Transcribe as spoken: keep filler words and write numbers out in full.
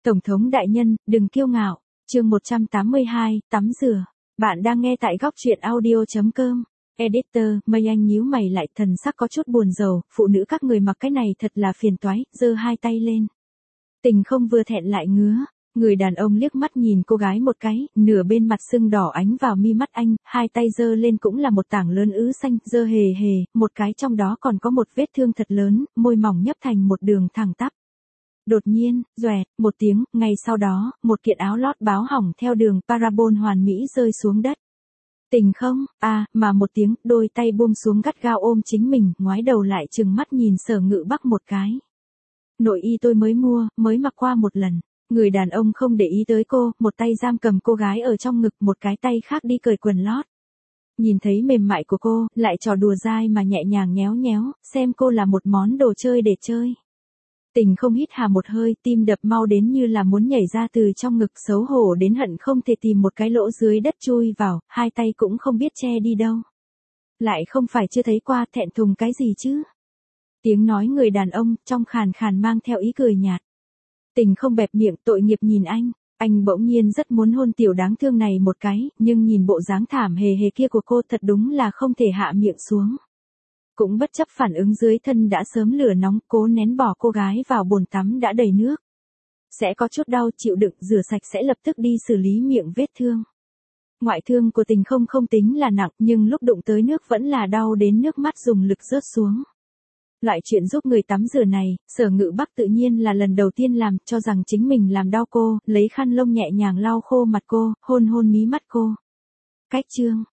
Tổng thống đại nhân, đừng kiêu ngạo. Chương một trăm tám mươi hai, tắm rửa. Bạn đang nghe tại góc truyện audio chấm com. Editor, Mây Anh nhíu mày lại, thần sắc có chút buồn rầu, phụ nữ các người mặc cái này thật là phiền toái, giơ hai tay lên. Tình không vừa thẹn lại ngứa. Người đàn ông liếc mắt nhìn cô gái một cái, nửa bên mặt sưng đỏ ánh vào mi mắt anh, hai tay giơ lên cũng là một tảng lớn ứ xanh, giơ hề hề, một cái trong đó còn có một vết thương thật lớn, môi mỏng nhấp thành một đường thẳng tắp. Đột nhiên, doẹt, một tiếng, ngay sau đó, một kiện áo lót báo hỏng theo đường parabol hoàn mỹ rơi xuống đất. Tình không, à, mà một tiếng, đôi tay buông xuống gắt gao ôm chính mình, ngoái đầu lại trừng mắt nhìn Sở Ngự Bắc một cái. Nội y tôi mới mua, mới mặc qua một lần. Người đàn ông không để ý tới cô, một tay giam cầm cô gái ở trong ngực, một cái tay khác đi cởi quần lót. Nhìn thấy mềm mại của cô, lại trò đùa dai mà nhẹ nhàng nhéo nhéo, xem cô là một món đồ chơi để chơi. Tình không hít hà một hơi, tim đập mau đến như là muốn nhảy ra từ trong ngực, xấu hổ đến hận không thể tìm một cái lỗ dưới đất chui vào, hai tay cũng không biết che đi đâu. Lại không phải chưa thấy qua, thẹn thùng cái gì chứ? Tiếng nói người đàn ông, trong khàn khàn mang theo ý cười nhạt. Tình không bẹp miệng, tội nghiệp nhìn anh, anh bỗng nhiên rất muốn hôn tiểu đáng thương này một cái, nhưng nhìn bộ dáng thảm hề hề kia của cô thật đúng là không thể hạ miệng xuống. Cũng bất chấp phản ứng dưới thân đã sớm lửa nóng, cố nén bỏ cô gái vào bồn tắm đã đầy nước. Sẽ có chút đau, chịu đựng, rửa sạch sẽ lập tức đi xử lý miệng vết thương. Ngoại thương của tình không không tính là nặng, nhưng lúc đụng tới nước vẫn là đau đến nước mắt dùng lực rớt xuống. Loại chuyện giúp người tắm rửa này, Sở Ngự Bắc tự nhiên là lần đầu tiên làm, cho rằng chính mình làm đau cô, lấy khăn lông nhẹ nhàng lau khô mặt cô, hôn hôn mí mắt cô. Cách chương,